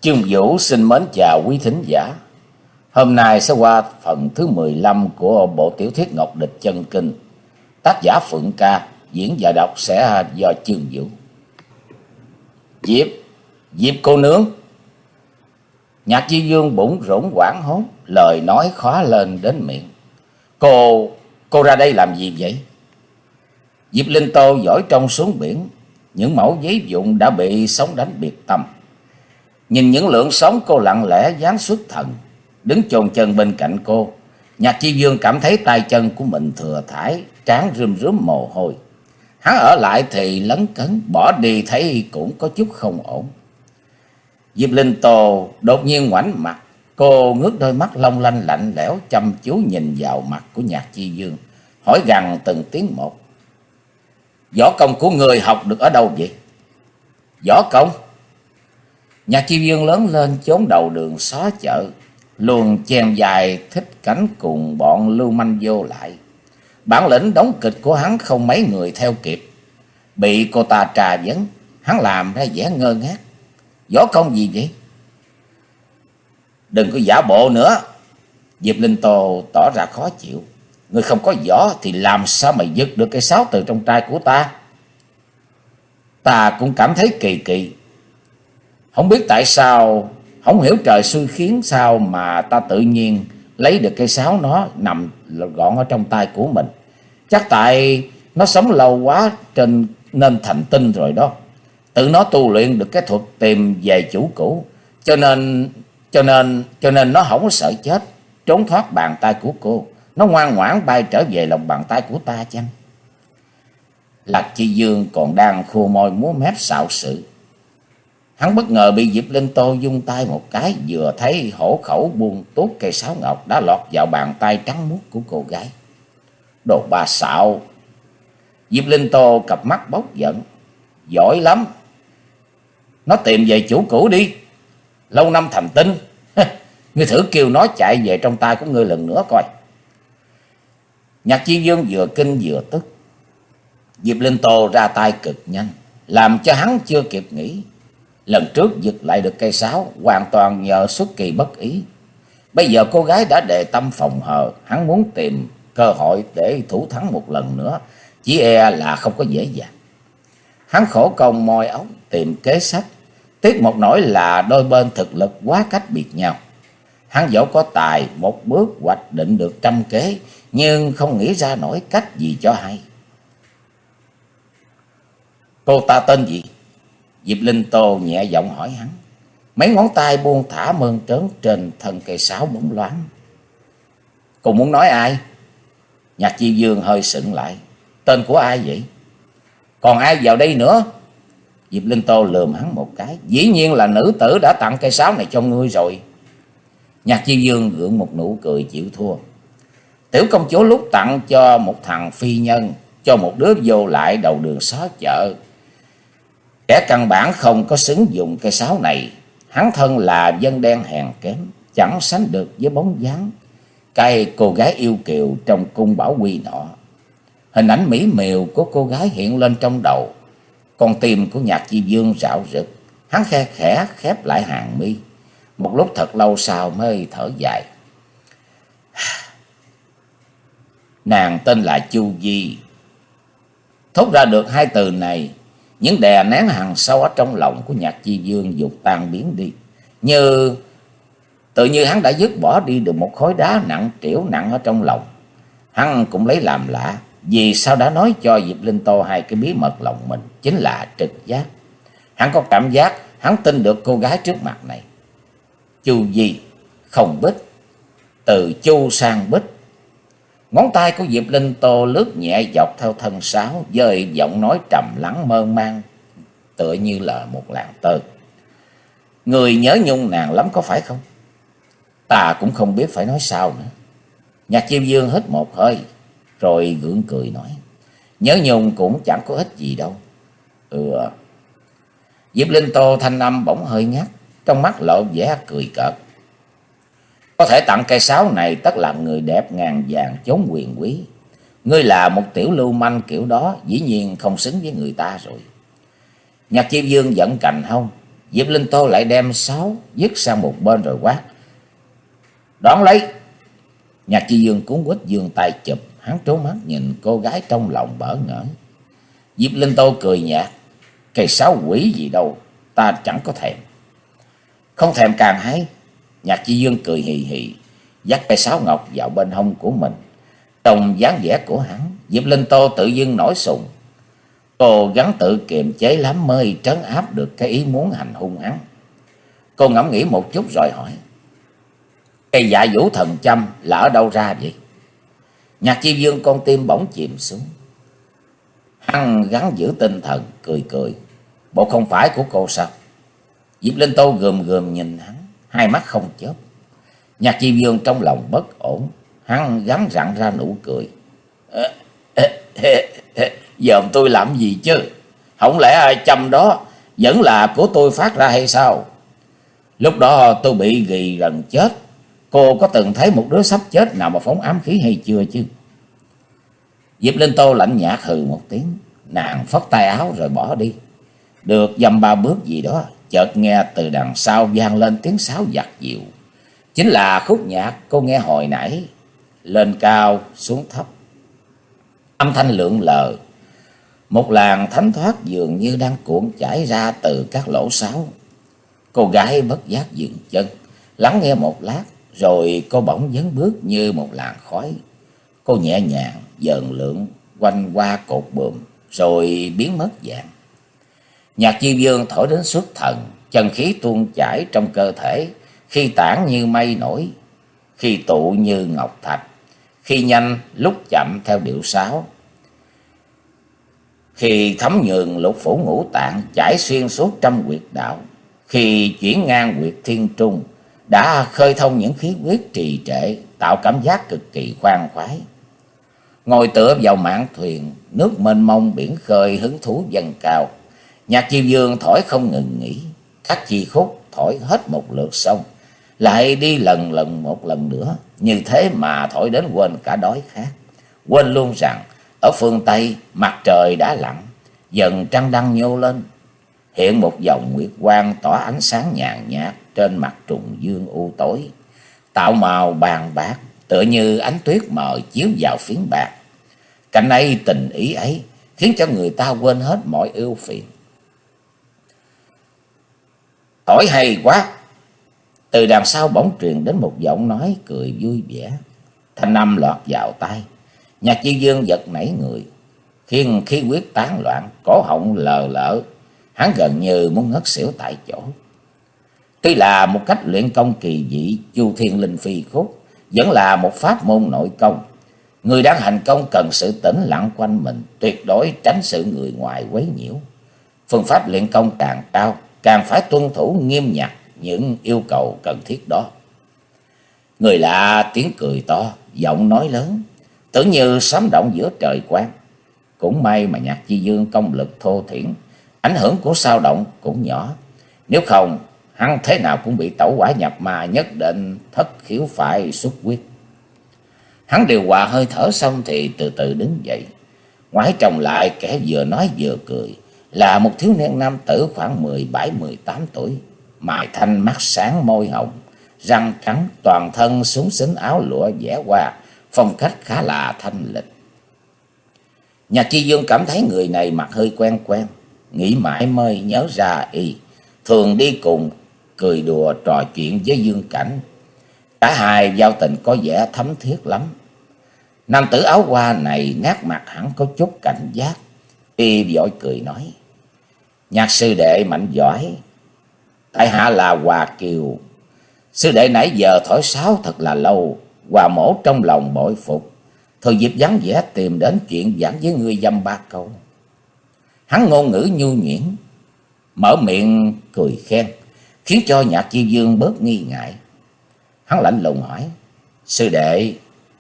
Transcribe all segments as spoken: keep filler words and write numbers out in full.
Chương Vũ xin mến chào quý thính giả. Hôm nay sẽ qua phần thứ mười lăm của bộ tiểu thuyết Ngọc Địch Chân Kinh. Tác giả Phượng Ca, diễn và đọc sẽ do Chương Vũ. Diệp, Diệp cô nương. Nhạc Chi Dương bủn rủn hoảng hốt, lời nói khóa lên đến miệng. Cô, cô ra đây làm gì vậy? Diệp Linh Tô dõi trông xuống biển. Những mẩu giấy vụn đã bị sóng đánh biệt tâm. Nhìn những lượng sóng, cô lặng lẽ giáng xuất thần, đứng chôn chân bên cạnh cô. Nhạc Chi Dương cảm thấy tay chân của mình thừa thãi, trán rơm rớm mồ hôi. Hắn ở lại thì lấn cấn, bỏ đi thấy cũng có chút không ổn. Diệp Linh Tô đột nhiên ngoảnh mặt, cô ngước đôi mắt long lanh lạnh lẽo chăm chú nhìn vào mặt của Nhạc Chi Dương, hỏi gằn từng tiếng một. Võ công của người học được ở đâu vậy? Võ công? Nhạc Chi Dương lớn lên chốn đầu đường xó chợ, luồn chèn dài thích cánh cùng bọn lưu manh vô lại. Bản lĩnh đóng kịch của hắn không mấy người theo kịp. Bị cô ta trà vấn, hắn làm ra vẻ ngơ ngác. Võ công gì vậy? Đừng có giả bộ nữa. Diệp Linh Tô tỏ ra khó chịu. Người không có võ thì làm sao mà giật được cây sáo từ trong tay của ta? Ta cũng cảm thấy kỳ kỳ. Không biết tại sao, không hiểu trời xui khiến sao mà ta tự nhiên lấy được cây sáo nó nằm gọn ở trong tay của mình. Chắc tại nó sống lâu quá trên nên thành tinh rồi đó. Tự nó tu luyện được cái thuật tìm về chủ cũ, cho nên cho nên cho nên nó không có sợ chết, trốn thoát bàn tay của cô. Nó ngoan ngoãn bay trở về lòng bàn tay của ta chăng? Lạc Chi Dương còn đang khô môi múa mép xạo sự. Hắn bất ngờ bị Diệp Linh Tô vung tay một cái, vừa thấy hổ khẩu buông tuốt cây sáo ngọc đã lọt vào bàn tay trắng muốt của cô gái. Đồ bà xạo! Diệp Linh Tô cặp mắt bốc giận. Giỏi lắm! Nó tìm về chủ cũ đi. Lâu năm thành tinh. Ngươi thử kêu nó chạy về trong tay của ngươi lần nữa coi. Nhạc Chi Dương vừa kinh vừa tức. Diệp Linh Tô ra tay cực nhanh, làm cho hắn chưa kịp nghĩ. Lần trước giật lại được cây sáo hoàn toàn nhờ xuất kỳ bất ý. Bây giờ cô gái đã đề tâm phòng hờ, hắn muốn tìm cơ hội để thủ thắng một lần nữa, chỉ e là không có dễ dàng. Hắn khổ công moi óc tìm kế sách, tiếc một nỗi là đôi bên thực lực quá cách biệt nhau. Hắn dẫu có tài một bước hoạch định được trăm kế, nhưng không nghĩ ra nổi cách gì cho hay. Cô ta tên gì? Diệp Linh Tô nhẹ giọng hỏi hắn. Mấy ngón tay buông thả mơn trớn trên thân cây sáo bóng loáng. Cô muốn nói ai? Nhạc Chi Dương hơi sững lại. Tên của ai vậy? Còn ai vào đây nữa? Diệp Linh Tô lườm hắn một cái. Dĩ nhiên là nữ tử đã tặng cây sáo này cho ngươi rồi. Nhạc Chi Dương gượng một nụ cười chịu thua. Tiểu công chúa lúc tặng cho một thằng phi nhân, cho một đứa vô lại đầu đường xó chợ. Kẻ căn bản không có xứng dùng cây sáo này. Hắn thân là dân đen hèn kém, chẳng sánh được với bóng dáng cái cô gái yêu kiều trong cung bảo quy nọ. Hình ảnh mỹ miều của cô gái hiện lên trong đầu. Con tim của Nhạc Chi Dương rạo rực. Hắn khe khẽ khép lại hàng mi. Một lúc thật lâu sau mới thở dài. Nàng tên là Chu Di. Thốt ra được hai từ này, những đè nén hằn sâu ở trong lòng của Nhạc Chi Dương dục tan biến đi. Như tự như hắn đã dứt bỏ đi được một khối đá nặng trĩu nặng ở trong lòng. Hắn cũng lấy làm lạ, vì sao đã nói cho Diệp Linh Tô hai cái bí mật lòng mình, chính là trực giác. Hắn có cảm giác hắn tin được cô gái trước mặt này. Chu Di, không Bích, từ Chu sang Bích. Ngón tay của Diệp Linh Tô lướt nhẹ dọc theo thân sáo, với giọng nói trầm lắng mơn man, tựa như là một làn tơ. Người nhớ nhung nàng lắm có phải không? Ta cũng không biết phải nói sao nữa. Nhạc Chi Dương hít một hơi, rồi gượng cười nói. Nhớ nhung cũng chẳng có ích gì đâu. Ừ. Diệp Linh Tô thanh âm bỗng hơi ngắt, trong mắt lộ vẻ cười cợt. Có thể tặng cây sáo này tất là người đẹp ngàn vàng chốn quyền quý. Ngươi là một tiểu lưu manh kiểu đó, dĩ nhiên không xứng với người ta rồi. Nhạc Chi Dương giận cành hông, Diệp Linh Tô lại đem sáo dứt sang một bên rồi quát: "Đón lấy!" Nhạc Chi Dương cuốn quýt giương tay chụp. Hắn trố mắt nhìn cô gái trong lòng bỡ ngỡ. Diệp Linh Tô cười nhạt: "Cây sáo quỷ gì đâu, ta chẳng có thèm." "Không thèm càng hay." Nhạc Chi Dương cười hì hì, dắt cây sáo ngọc vào bên hông của mình. Trong dáng vẻ của hắn, Diệp Linh Tô tự dưng nổi sùng. Cô gắng tự kiềm chế lắm mới trấn áp được cái ý muốn hành hung hắn. Cô ngẫm nghĩ một chút rồi hỏi: "Cây Dạ Vũ Thần Châm là ở đâu ra vậy?" Nhạc Chi Dương con tim bỗng chìm xuống. Hắn gắng giữ tinh thần, cười cười: "Bộ không phải của cô sao?" Diệp Linh Tô gườm gườm nhìn hắn, hai mắt không chớp. Nhạc Chi Dương trong lòng bất ổn, hắn gắng rặn ra nụ cười: "Dòm tôi làm gì chứ? Không lẽ châm đó vẫn là của tôi phát ra hay sao? Lúc đó tôi bị ghi gần chết, cô có từng thấy một đứa sắp chết nào mà phóng ám khí hay chưa chứ?" Diệp Linh Tô lạnh nhạt hừ một tiếng, nàng phất tay áo rồi bỏ đi. Được dăm ba bước gì đó, chợt nghe từ đằng sau vang lên tiếng sáo dạt dịu. Chính là khúc nhạc cô nghe hồi nãy, lên cao xuống thấp, âm thanh lượn lờ. Một làn thánh thoát dường như đang cuộn chảy ra từ các lỗ sáo. Cô gái bất giác dừng chân, lắng nghe một lát, rồi cô bỗng dấn bước như một làn khói. Cô nhẹ nhàng dần lượn quanh qua cột buồm, rồi biến mất dạng. Nhạc Chi Dương thổi đến xuất thần, chân khí tuôn chảy trong cơ thể, khi tản như mây nổi, khi tụ như ngọc thạch, khi nhanh lúc chậm theo điệu sáo, khi thấm nhường lục phủ ngũ tạng chảy xuyên suốt trăm huyệt đạo, khi chuyển ngang huyệt thiên trung, đã khơi thông những khí huyết trì trệ, tạo cảm giác cực kỳ khoan khoái. Ngồi tựa vào mạn thuyền, nước mênh mông biển khơi hứng thú dâng cao. Nhạc Chi Dương thổi không ngừng nghỉ, các chi khúc thổi hết một lượt xong, lại đi lần lần một lần nữa, như thế mà thổi đến quên cả đói khát, quên luôn rằng ở phương Tây mặt trời đã lặn, dần trăng đăng nhô lên, hiện một vòng nguyệt quang tỏa ánh sáng nhàn nhạt trên mặt trùng dương u tối, tạo màu bàn bạc tựa như ánh tuyết mờ chiếu vào phiến bạc. Cảnh ấy tình ý ấy khiến cho người ta quên hết mọi ưu phiền. "Thổi hay quá!" Từ đằng sau bỗng truyền đến một giọng nói cười vui vẻ, thanh âm lọt vào tai. Nhạc Chi Dương giật nảy người, khiến khí huyết tán loạn, cổ họng lờ lỡ, hắn gần như muốn ngất xỉu tại chỗ. Tuy là một cách luyện công kỳ dị, Chu Thiên Linh Phi Khúc vẫn là một pháp môn nội công. Người đang hành công cần sự tĩnh lặng quanh mình, tuyệt đối tránh sự người ngoài quấy nhiễu. Phương pháp luyện công càng cao, càng phải tuân thủ nghiêm ngặt những yêu cầu cần thiết đó. Người lạ tiếng cười to, giọng nói lớn, tưởng như sấm động giữa trời quang. Cũng may mà Nhạc Chi Dương công lực thô thiển, ảnh hưởng của sao động cũng nhỏ. Nếu không, hắn thế nào cũng bị tẩu hỏa nhập ma, nhất định thất khiếu phải xuất huyết. Hắn điều hòa hơi thở xong thì từ từ đứng dậy. Ngoái trông lại, kẻ vừa nói vừa cười là một thiếu niên nam tử khoảng mười bảy mười tám tuổi, mày thanh mắt sáng, môi hồng, răng trắng, toàn thân xúng xính áo lụa vẽ hoa, phong cách khá là thanh lịch. Nhạc Chi Dương cảm thấy người này mặt hơi quen quen, nghĩ mãi mới nhớ ra y thường đi cùng cười đùa trò chuyện với Dương Cảnh. Cả hai giao tình có vẻ thấm thiết lắm. Nam tử áo hoa này nét mặt hẳn có chút cảnh giác, y vội cười nói: "Nhạc sư đệ mạnh giỏi, tại hạ là Hòa Kiều. Sư đệ nãy giờ thổi sáo thật là lâu, Hòa mổ trong lòng bội phục, thời dịp vắng vẻ tìm đến chuyện giảng với ngươi dăm ba câu." Hắn ngôn ngữ nhu nhuyễn, mở miệng cười khen, khiến cho Nhạc Chi Dương bớt nghi ngại. Hắn lạnh lùng hỏi: "Sư đệ,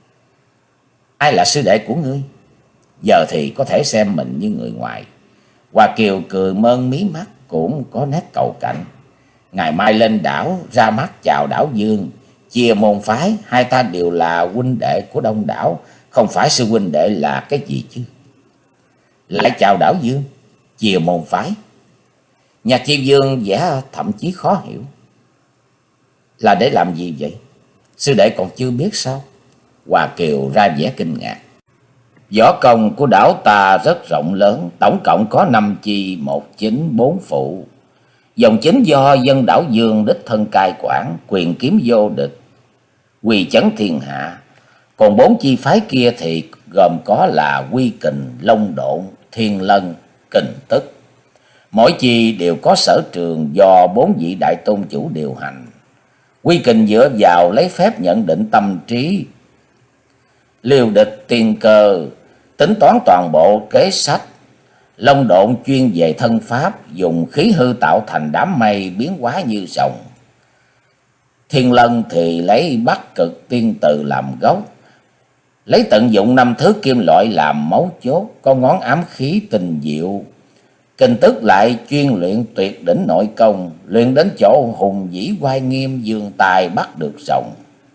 ai là sư đệ của ngươi? Giờ thì có thể xem mình như người ngoài." Hòa Kiều cười mơn mí mắt, cũng có nét cầu cạnh. "Ngày mai lên đảo ra mắt chào đảo Dương, chia môn phái, hai ta đều là huynh đệ của Đông đảo, không phải sư huynh đệ là cái gì chứ?" "Lại chào đảo Dương, chia môn phái?" Nhạc Chi Dương vẻ thậm chí khó hiểu. Là để làm gì vậy? Sư đệ còn chưa biết sao? Hoa Kiều ra vẻ kinh ngạc. Võ công của đảo ta rất rộng lớn, tổng cộng có năm chi một chính bốn phụ. Dòng chính do dân đảo Dương đích thân cai quản, quyền kiếm vô địch, quy chấn thiên hạ. Còn bốn chi phái kia thì gồm có là Quy Kình, Long Độn, Thiên Lân, Kình Tức. Mỗi chi đều có sở trường do bốn vị đại tôn chủ điều hành. Quy Kình dựa vào lấy phép nhận định tâm trí, liều địch tiên cơ, tính toán toàn bộ kế sách. Long Độn chuyên về thân pháp, dùng khí hư tạo thành đám mây biến hóa như rồng. Thiên Lân thì lấy Bắc Cực tiên từ làm gốc, lấy tận dụng năm thứ kim loại làm mấu chốt, có ngón ám khí tinh diệu. Kình Tức lại chuyên luyện tuyệt đỉnh nội công, luyện đến chỗ hùng vĩ oai nghiêm, dương tài bắt được rồng.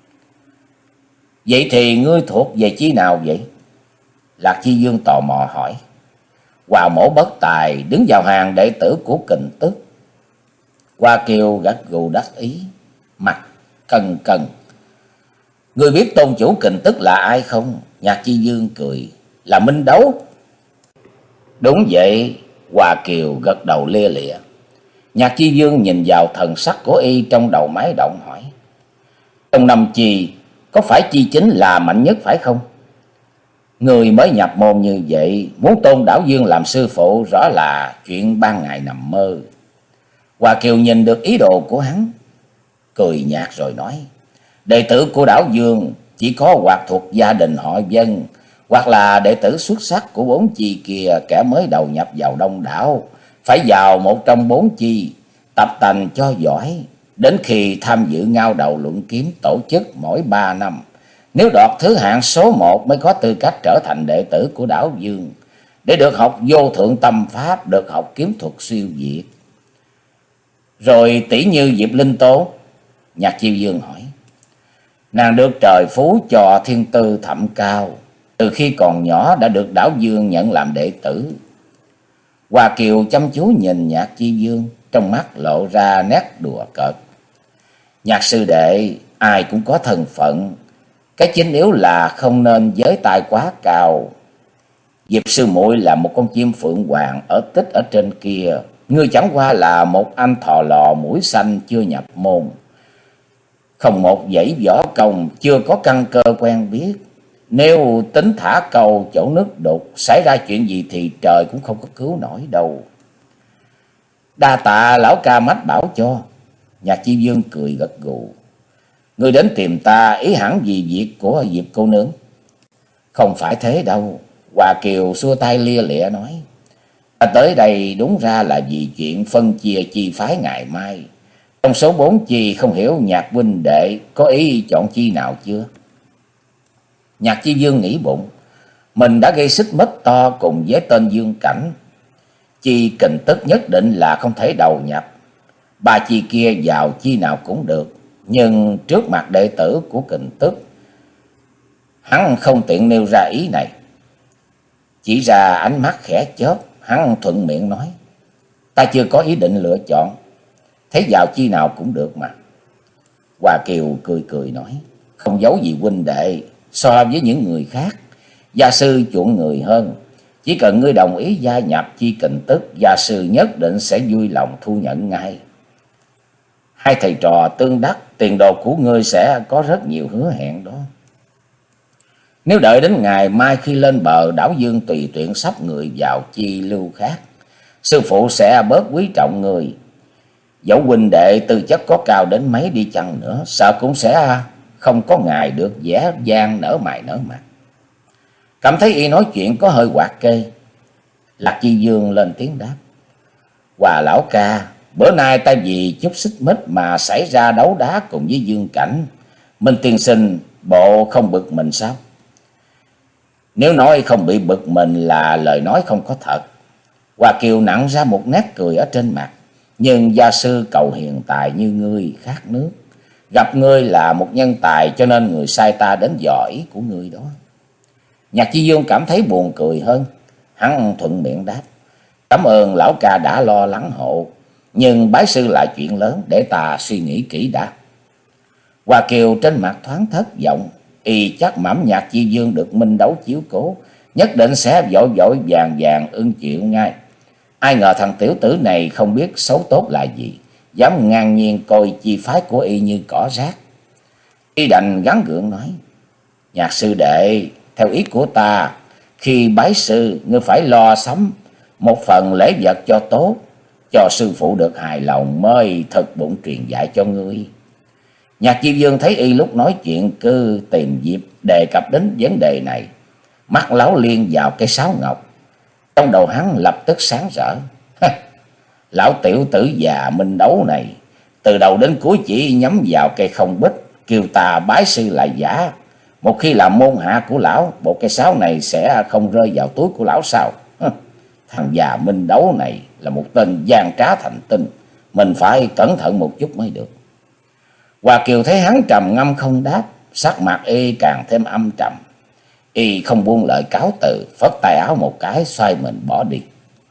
Vậy thì ngươi thuộc về chi nào vậy? Lạc Chi Dương tò mò hỏi. Hoa Mổ Bất Tài đứng vào hàng đệ tử của Kình Tức. Hoa Kiều gật gù đắc ý, mặt cần cần. Ngươi biết tôn chủ Kình Tức là ai không? Nhạc Chi Dương cười. Là Minh Đấu. Đúng vậy. Hoa Kiều gật đầu lia lịa. Nhạc Chi Dương nhìn vào thần sắc của y trong đầu máy động hỏi. Trong năm chi, có phải chi chính là mạnh nhất phải không? Người mới nhập môn như vậy, muốn tôn đảo Dương làm sư phụ rõ là chuyện ban ngày nằm mơ. Hoa Kiều nhìn được ý đồ của hắn, cười nhạt rồi nói. Đệ tử của đảo Dương chỉ có hoặc thuộc gia đình họ Dân, hoặc là đệ tử xuất sắc của bốn chi kia, kẻ mới đầu nhập vào đông đảo. Phải vào một trong bốn chi, tập tành cho giỏi, đến khi tham dự ngao đầu luận kiếm tổ chức mỗi ba năm. Nếu đoạt thứ hạng số một mới có tư cách trở thành đệ tử của đảo Dương, để được học vô thượng tâm pháp, được học kiếm thuật siêu việt. Rồi tỷ như Diệp Linh Tố. Nhạc Chiêu Dương hỏi. Nàng được trời phú cho thiên tư thậm cao, từ khi còn nhỏ đã được đảo Dương nhận làm đệ tử. Hoa Kiều chăm chú nhìn Nhạc Chi Dương, trong mắt lộ ra nét đùa cợt. Nhạc sư đệ ai cũng có thân phận, cái chính yếu là không nên giới tài quá cao. Diệp sư muội là một con chim phượng hoàng ở tích ở trên kia, ngươi chẳng qua là một anh thò lò mũi xanh chưa nhập môn, không một dãy võ công, chưa có căn cơ quen biết. Nếu tính thả câu chỗ nước đục, xảy ra chuyện gì thì trời cũng không có cứu nổi đâu. Đa tạ lão ca mách bảo cho. Nhạc Chi Dương cười gật gù. Ngươi đến tìm ta ý hẳn vì việc của Diệp cô nương? Không phải thế đâu. Hoa Kiều xua tay lia lịa nói. Ta tới đây đúng ra là vì chuyện phân chia chi phái ngày mai. Trong số bốn chi không hiểu Nhạc huynh đệ có ý chọn chi nào chưa? Nhạc Chi Dương nghĩ bụng, mình đã gây xích mích to cùng với tên Dương Cảnh. Chi Kình Tức nhất định là không thể đầu nhập. Ba chi kia vào chi nào cũng được, nhưng trước mặt đệ tử của Kình Tức, hắn không tiện nêu ra ý này. Chỉ ra ánh mắt khẽ chớp, hắn thuận miệng nói. Ta chưa có ý định lựa chọn, thấy vào chi nào cũng được mà. Hoa Kiều cười cười nói. Không giấu gì huynh đệ, so với những người khác, gia sư chuộng người hơn. Chỉ cần ngươi đồng ý gia nhập chi Kình Tức, gia sư nhất định sẽ vui lòng thu nhận ngay. Hai thầy trò tương đắc, tiền đồ của ngươi sẽ có rất nhiều hứa hẹn đó. Nếu đợi đến ngày mai khi lên bờ, đảo Dương tùy tiện sắp người vào chi lưu khác, sư phụ sẽ bớt quý trọng người. Dẫu huynh đệ tư chất có cao đến mấy đi chăng nữa, sợ cũng sẽ không có ngày được vẻ vang nở mày nở mặt. Cảm thấy y nói chuyện có hơi quạt kê. Lạc Chi Dương lên tiếng đáp. Hòa lão ca, bữa nay ta vì chút xích mích mà xảy ra đấu đá cùng với Dương Cảnh. Minh tiên sinh bộ không bực mình sao? Nếu nói không bị bực mình là lời nói không có thật. Hoa Kiều nặng ra một nét cười ở trên mặt. Nhưng gia sư cầu hiền tài như ngươi khác nước. Gặp ngươi là một nhân tài, cho nên người sai ta đến dò ý của ngươi đó. Nhạc Chi Dương cảm thấy buồn cười hơn. Hắn thuận miệng đáp. Cảm ơn lão ca đã lo lắng hộ. Nhưng bái sư là chuyện lớn, để ta suy nghĩ kỹ đã. Hoa Kiều trên mặt thoáng thất vọng, y chắc mẩm Nhạc Chi Dương được minh đấu chiếu cố, nhất định sẽ vội vội vàng vàng ưng chịu ngay. Ai ngờ thằng tiểu tử này không biết xấu tốt là gì, dám ngang nhiên coi chi phái của y như cỏ rác. Y đành gắng gượng nói: Nhạc sư đệ, theo ý của ta, khi bái sư ngươi phải lo sắm một phần lễ vật cho tốt, cho sư phụ được hài lòng mới thực bụng truyền dạy cho ngươi. Nhạc Chi Dương thấy y lúc nói chuyện cứ tìm dịp đề cập đến vấn đề này, mắt láo liên vào cái sáo ngọc. Trong đầu hắn lập tức sáng rỡ. Lão tiểu tử già minh đấu này, từ đầu đến cuối chỉ nhắm vào cây không bích, kêu ta bái sư là giả. Một khi làm môn hạ của lão, bộ cây sáo này sẽ không rơi vào túi của lão sao? Thằng già minh đấu này là một tên gian trá thành tinh, mình phải cẩn thận một chút mới được. Hoa Kiều thấy hắn trầm ngâm không đáp, sắc mặt y càng thêm âm trầm. Y không buông lời cáo từ, phất tay áo một cái, xoay mình bỏ đi.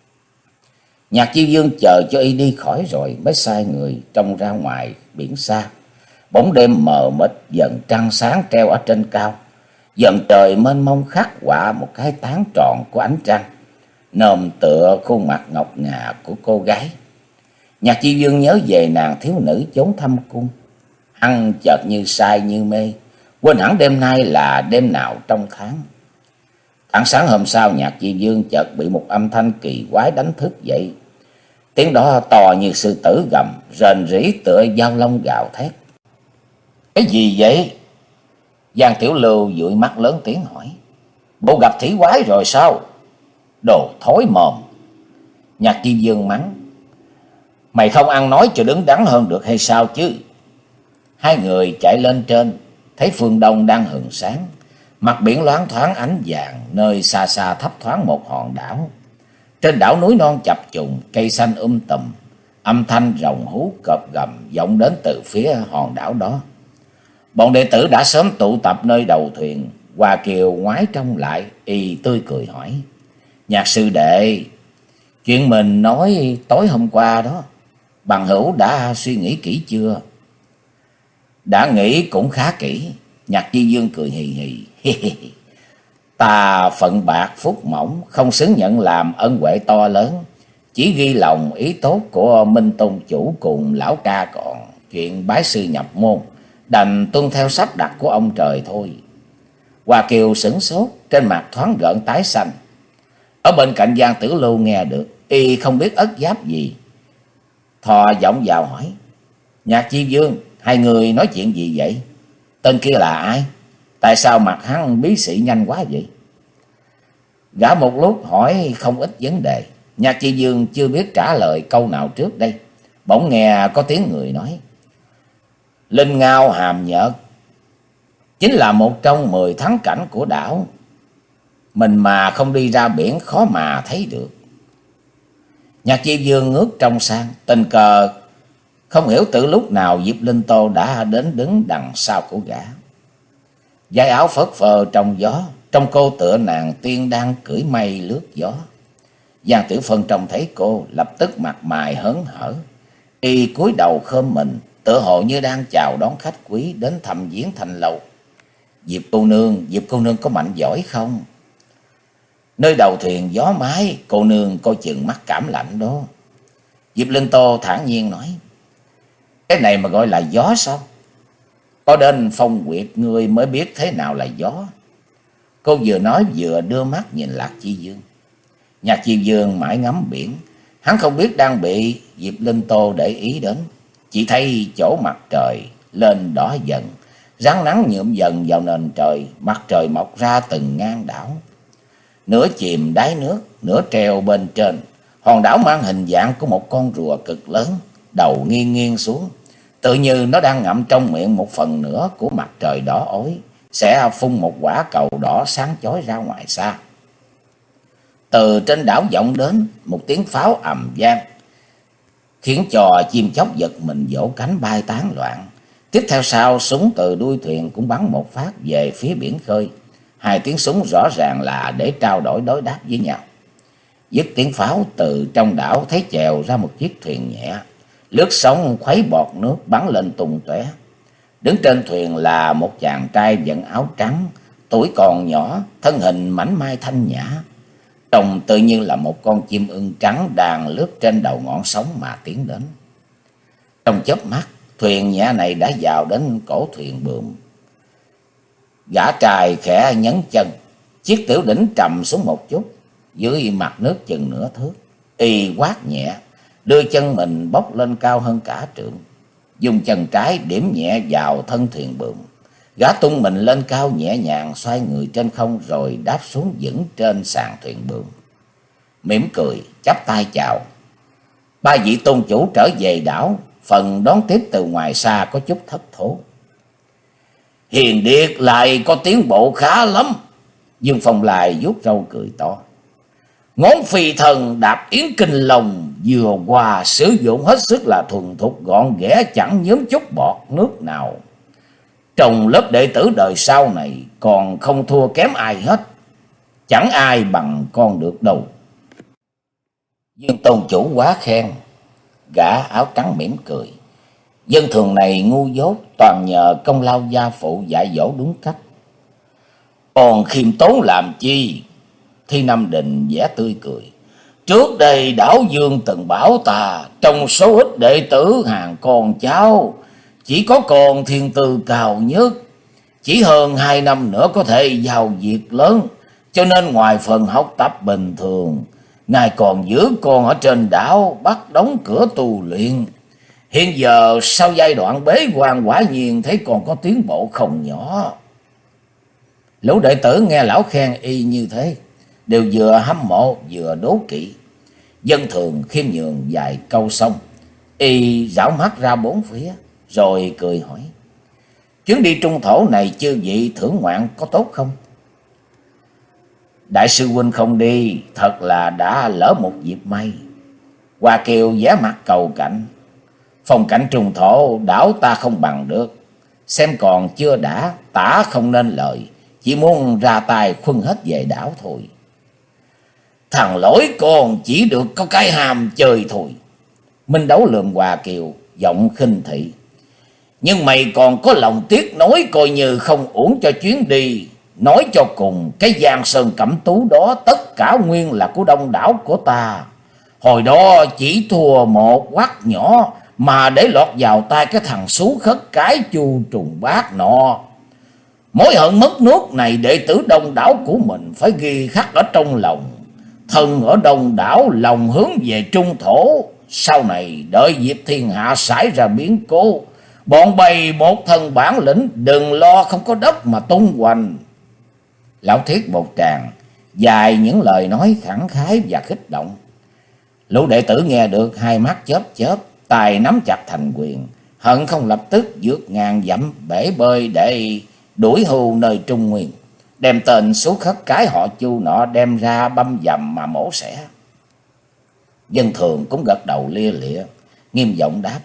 Nhạc Chi Dương chờ cho y đi khỏi rồi mới sai người trông ra ngoài biển xa. Bóng đêm mờ mịt, dần trăng sáng treo ở trên cao, dần trời mênh mông khắc họa một cái tán tròn của ánh trăng, nôm tựa khuôn mặt ngọc ngà của cô gái. Nhạc Chi Dương nhớ về nàng thiếu nữ chốn thâm cung, hắn chợt như say như mê, quên hẳn đêm nay là đêm nào trong tháng. Tháng sáng hôm sau, Nhạc Chi Dương chợt bị một âm thanh kỳ quái đánh thức dậy. Tiếng đó to như sư tử gầm, rền rĩ tựa dao long gào thét. Cái gì vậy? Giang Tiểu Lưu dụi mắt lớn tiếng hỏi. Bộ gặp thủy quái rồi sao? Đồ thối mồm. Nhạc Chi Dương mắng. Mày không ăn nói cho đứng đắn hơn được hay sao chứ? Hai người chạy lên trên, thấy phương đông đang hừng sáng, mặt biển loáng thoáng ánh vàng, nơi xa xa thấp thoáng một hòn đảo. Trên đảo núi non chập trùng, cây xanh um tùm, âm thanh rồng hú cọp gầm vọng đến từ phía hòn đảo đó. Bọn đệ tử đã sớm tụ tập nơi đầu thuyền. Hoa Kiều ngoái trông lại, y tươi cười hỏi. Nhạc sư đệ, chuyện mình nói tối hôm qua đó, bằng hữu đã suy nghĩ kỹ chưa? Đã nghĩ cũng khá kỹ. Nhạc Chi Dương cười hì hì. Ta phận bạc phúc mỏng, không xứng nhận làm ân huệ to lớn, chỉ ghi lòng ý tốt của Minh Tôn chủ cùng lão ca, còn chuyện bái sư nhập môn đành tuân theo sắp đặt của ông trời thôi. Hoa Kiều sửng sốt, trên mặt thoáng gợn tái xanh. Ở bên cạnh Giang Tử Lưu nghe được, y không biết ất giáp gì, thò giọng vào hỏi. Nhạc Chi Dương, hai người nói chuyện gì vậy? Tên kia là ai? Tại sao mặt hắn bí sĩ nhanh quá vậy? Gã một lúc hỏi không ít vấn đề. Nhạc Chi Dương chưa biết trả lời câu nào trước đây, bỗng nghe có tiếng người nói. Linh Ngao Hàm Nhợt chính là một trong mười thắng cảnh của đảo, mình mà không đi ra biển khó mà thấy được. Nhạc Chi Dương ngước trông sang, tình cờ không hiểu từ lúc nào Diệp Linh Tô đã đến đứng đằng sau của gã. Dải áo phất phơ trong gió, trong cô tựa nàng tiên đang cưỡi mây lướt gió. Giang Tiểu Phân trông thấy cô, lập tức mặt mày hớn hở, y cúi đầu khom mình, tựa hồ như đang chào đón khách quý đến thăm viếng thanh lâu. Diệp cô nương, Diệp cô nương có mạnh giỏi không? Nơi đầu thuyền gió mái, cô nương coi chừng mắc cảm lạnh đó. Diệp Linh Tô thản nhiên nói. Cái này mà gọi là gió sao? Có đến phong quyệt ngươi mới biết thế nào là gió. Cô vừa nói vừa đưa mắt nhìn Lạc Chi Dương. Nhạc Chi Dương mãi ngắm biển, hắn không biết đang bị Diệp Linh Tô để ý đến. Chỉ thấy chỗ mặt trời lên đỏ dần, ráng nắng nhuộm dần vào nền trời, mặt trời mọc ra từng ngang đảo. Nửa chìm đáy nước, nửa treo bên trên. Hòn đảo mang hình dạng của một con rùa cực lớn, đầu nghiêng nghiêng xuống, tự như nó đang ngậm trong miệng một phần nữa của mặt trời đỏ ối, sẽ phun một quả cầu đỏ sáng chói ra ngoài xa. Từ trên đảo vọng đến một tiếng pháo ầm vang, khiến cho chim chóc giật mình vỗ cánh bay tán loạn. Tiếp theo sau, súng từ đuôi thuyền cũng bắn một phát về phía biển khơi. Hai tiếng súng rõ ràng là để trao đổi đối đáp với nhau. Dứt tiếng pháo, từ trong đảo thấy chèo ra một chiếc thuyền nhẹ, lướt sóng khuấy bọt nước bắn lên tung tóe. Đứng trên thuyền là một chàng trai vận áo trắng, tuổi còn nhỏ, thân hình mảnh mai thanh nhã, trông tự nhiên là một con chim ưng trắng đang lướt trên đầu ngọn sóng mà tiến đến. Trong chớp mắt, thuyền nhẹ này đã vào đến cổ thuyền buồm. Gã trai khẽ nhấn chân, chiếc tiểu đỉnh trầm xuống một chút, dưới mặt nước chừng nửa thước. Y quát nhẹ, đưa chân mình bốc lên cao hơn cả trượng, dùng chân trái điểm nhẹ vào thân thuyền buồm. Gã tung mình lên cao nhẹ nhàng, xoay người trên không rồi đáp xuống vững trên sàn thuyền buồm. Mỉm cười, chắp tay chào. Ba vị tôn chủ trở về đảo, phần đón tiếp từ ngoài xa có chút thất thố. Hiền Điệt lại có tiến bộ khá lắm. Dương Phong Lai vuốt râu cười to. Ngón phi thần đạp yến kinh lòng vừa qua sử dụng hết sức là thuần thục gọn ghẽ, chẳng nhớm chút bọt nước nào. Trong lớp đệ tử đời sau này còn không thua kém ai hết, chẳng ai bằng con được đâu. Dương tôn chủ quá khen. Gã áo trắng mỉm cười. Dân thường này ngu dốt, toàn nhờ công lao gia phụ dạy dỗ đúng cách. Còn khiêm tốn làm chi? Thi Nam Định vẻ tươi cười. Trước đây đảo Dương từng bảo ta, trong số ít đệ tử hàng con cháu, chỉ có con thiên tư cao nhất. Chỉ hơn hai năm nữa có thể vào việc lớn, cho nên ngoài phần học tập bình thường, ngài còn giữ con ở trên đảo, bắt đóng cửa tu luyện. Hiện giờ sau giai đoạn bế quan quả nhiên thấy còn có tiến bộ không nhỏ. Lũ đệ tử nghe lão khen y như thế, đều vừa hâm mộ vừa đố kỵ. Dân thường khiêm nhường vài câu xong, y rảo mắt ra bốn phía, rồi cười hỏi. Chuyến đi trung thổ này chư vị thưởng ngoạn có tốt không? Đại sư huynh không đi, thật là đã lỡ một dịp may. Hoa Kiều vẻ mặt cầu cạnh. Phong cảnh trung thổ đảo ta không bằng được, xem còn chưa đã, tả không nên lời, chỉ muốn ra tay khuân hết về đảo thôi. Thằng lỗi con chỉ được có cái hàm chơi thôi. Minh Đấu lườm Hoa Kiều, giọng khinh thị. Nhưng mày còn có lòng tiếc nối, coi như không uổng cho chuyến đi. Nói cho cùng, cái Giang Sơn Cẩm Tú đó tất cả nguyên là của đông đảo của ta. Hồi đó chỉ thua một quắc nhỏ mà để lọt vào tay cái thằng xú khất cái Chu Trùng Bát nọ. Mối hận mất nước này đệ tử đông đảo của mình phải ghi khắc ở trong lòng. Thân ở đông đảo, lòng hướng về trung thổ. Sau này đợi dịp thiên hạ xảy ra biến cố, bọn bày một thân bản lĩnh, đừng lo không có đất mà tung hoành. Lão Thiết một tràng dài những lời nói khẳng khái và kích động. Lũ đệ tử nghe được hai mắt chớp chớp, tay nắm chặt thành quyền, hận không lập tức vượt ngàn dặm bể bơi để đuổi hưu nơi Trung Nguyên, đem tên số khất cái họ Chu nọ đem ra băm dầm mà mổ xẻ. Dân thường cũng gật đầu lia lịa, nghiêm giọng đáp.